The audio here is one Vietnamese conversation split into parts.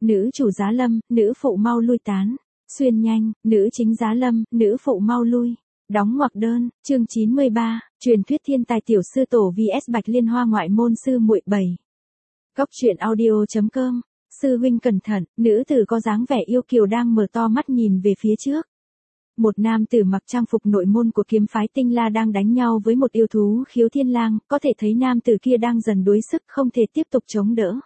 nữ chủ giá lâm, nữ phụ mau lui tán. Xuyên nhanh, nữ chính giá lâm, nữ phụ mau lui. Đóng ngoặc đơn, chương 93, truyền thuyết thiên tài tiểu sư tổ vs Bạch Liên Hoa ngoại môn sư muội 7. Cốc truyện audio.com. Sư huynh cẩn thận, nữ tử có dáng vẻ yêu kiều đang mở to mắt nhìn về phía trước. Một nam tử mặc trang phục nội môn của kiếm phái Tinh La đang đánh nhau với một yêu thú Khiếu Thiên Lang, có thể thấy nam tử kia đang dần đuối sức không thể tiếp tục chống đỡ.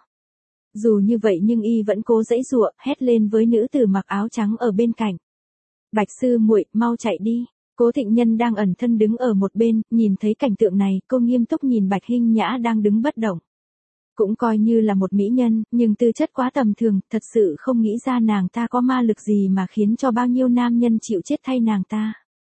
Dù như vậy nhưng y vẫn cố giãy giụa, hét lên với nữ tử mặc áo trắng ở bên cạnh. Bạch sư muội, mau chạy đi. Cố Thịnh Nhân đang ẩn thân đứng ở một bên, nhìn thấy cảnh tượng này, cô nghiêm túc nhìn Bạch Hinh Nhã đang đứng bất động. Cũng coi như là một mỹ nhân, nhưng tư chất quá tầm thường, thật sự không nghĩ ra nàng ta có ma lực gì mà khiến cho bao nhiêu nam nhân chịu chết thay nàng ta.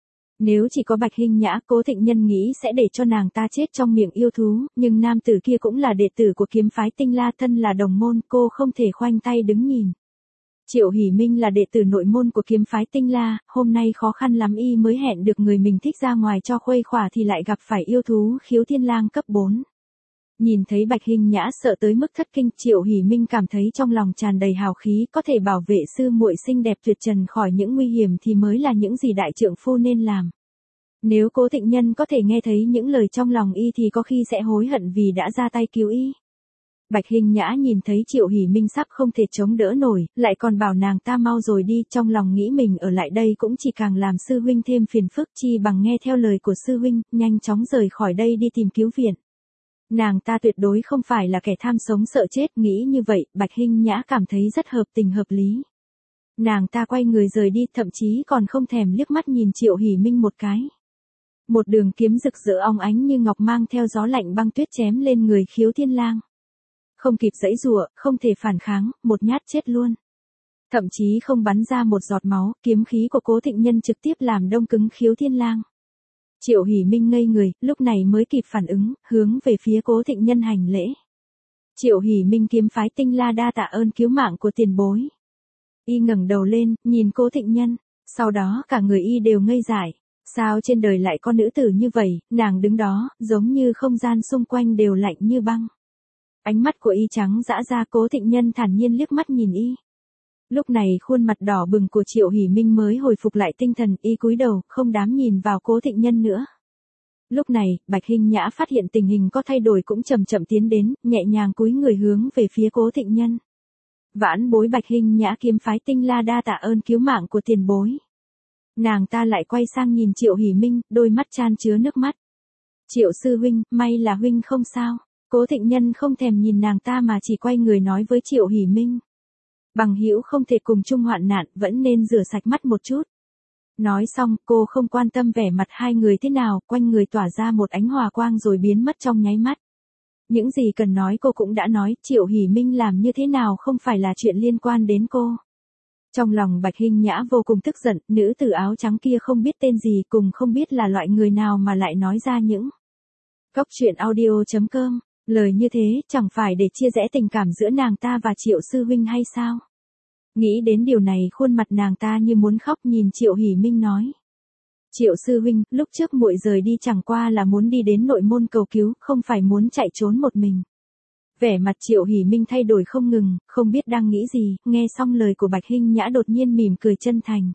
Nếu chỉ có Bạch Hinh Nhã, Cố Thịnh Nhân nghĩ sẽ để cho nàng ta chết trong miệng yêu thú, nhưng nam tử kia cũng là đệ tử của kiếm phái Tinh La, thân là đồng môn, cô không thể khoanh tay đứng nhìn. Triệu Hỷ Minh là đệ tử nội môn của kiếm phái Tinh La, hôm nay khó khăn lắm y mới hẹn được người mình thích ra ngoài cho khuây khỏa thì lại gặp phải yêu thú Khiếu Thiên Lang cấp 4. Nhìn thấy Bạch Hinh Nhã sợ tới mức thất kinh, Triệu Hỷ Minh cảm thấy trong lòng tràn đầy hào khí, có thể bảo vệ sư muội xinh đẹp tuyệt trần khỏi những nguy hiểm thì mới là những gì đại trượng phu nên làm. Nếu Cố Thịnh Nhân có thể nghe thấy những lời trong lòng y thì có khi sẽ hối hận vì đã ra tay cứu y. Bạch Hinh Nhã nhìn thấy Triệu Hỷ Minh sắp không thể chống đỡ nổi, lại còn bảo nàng ta mau rồi đi, trong lòng nghĩ mình ở lại đây cũng chỉ càng làm sư huynh thêm phiền phức, chi bằng nghe theo lời của sư huynh, nhanh chóng rời khỏi đây đi tìm cứu viện. Nàng ta tuyệt đối không phải là kẻ tham sống sợ chết, nghĩ như vậy, Bạch Hinh Nhã cảm thấy rất hợp tình hợp lý. Nàng ta quay người rời đi, thậm chí còn không thèm liếc mắt nhìn Triệu Hỷ Minh một cái. Một đường kiếm rực rỡ óng ánh như ngọc mang theo gió lạnh băng tuyết chém lên người Khiếu Thiên Lang. Không kịp giãy giụa, không thể phản kháng, một nhát chết luôn. Thậm chí không bắn ra một giọt máu, kiếm khí của Cố Thịnh Nhân trực tiếp làm đông cứng Khiếu Thiên Lang. Triệu Hỷ Minh ngây người, lúc này mới kịp phản ứng, hướng về phía Cố Thịnh Nhân hành lễ. Triệu Hỷ Minh kiếm phái Tinh La đa tạ ơn cứu mạng của tiền bối. Y ngẩng đầu lên, nhìn Cố Thịnh Nhân, sau đó cả người y đều ngây dại. Sao trên đời lại có nữ tử như vậy, nàng đứng đó, giống như không gian xung quanh đều lạnh như băng. Ánh mắt của y trắng dã ra, Cố Thịnh Nhân thản nhiên liếc mắt nhìn y. Lúc này khuôn mặt đỏ bừng của Triệu Hỷ Minh mới hồi phục lại tinh thần, y cúi đầu, không dám nhìn vào Cố Thịnh Nhân nữa. Lúc này, Bạch Hinh Nhã phát hiện tình hình có thay đổi cũng chậm chậm tiến đến, nhẹ nhàng cúi người hướng về phía Cố Thịnh Nhân. Vãn bối Bạch Hinh Nhã kiếm phái Tinh La đa tạ ơn cứu mạng của tiền bối. Nàng ta lại quay sang nhìn Triệu Hỷ Minh, đôi mắt chan chứa nước mắt. Triệu sư huynh, may là huynh không sao. Cố Thịnh Nhân không thèm nhìn nàng ta mà chỉ quay người nói với Triệu Hỷ Minh. Bằng hữu không thể cùng chung hoạn nạn, vẫn nên rửa sạch mắt một chút. Nói xong, cô không quan tâm vẻ mặt hai người thế nào, quanh người tỏa ra một ánh hòa quang rồi biến mất trong nháy mắt. Những gì cần nói cô cũng đã nói, Triệu Hỷ Minh làm như thế nào không phải là chuyện liên quan đến cô. Trong lòng Bạch Hinh Nhã vô cùng tức giận, nữ tử áo trắng kia không biết tên gì, cùng không biết là loại người nào mà lại nói ra những cốc truyện audio.com. Lời như thế, chẳng phải để chia rẽ tình cảm giữa nàng ta và Triệu sư huynh hay sao? Nghĩ đến điều này, khuôn mặt nàng ta như muốn khóc, nhìn Triệu Hỷ Minh nói. Triệu sư huynh, lúc trước muội rời đi chẳng qua là muốn đi đến nội môn cầu cứu, không phải muốn chạy trốn một mình. Vẻ mặt Triệu Hỷ Minh thay đổi không ngừng, không biết đang nghĩ gì, nghe xong lời của Bạch Hinh Nhã đột nhiên mỉm cười chân thành.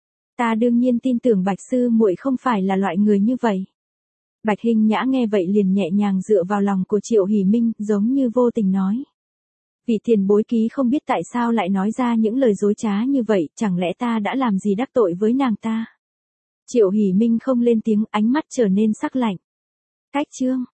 Ta đương nhiên tin tưởng Bạch sư muội không phải là loại người như vậy. Bạch Hinh Nhã nghe vậy liền nhẹ nhàng dựa vào lòng của Triệu Hỷ Minh, giống như vô tình nói. Vị tiền bối ký không biết tại sao lại nói ra những lời dối trá như vậy, chẳng lẽ ta đã làm gì đắc tội với nàng ta? Triệu Hỷ Minh không lên tiếng, ánh mắt trở nên sắc lạnh. Cách chương.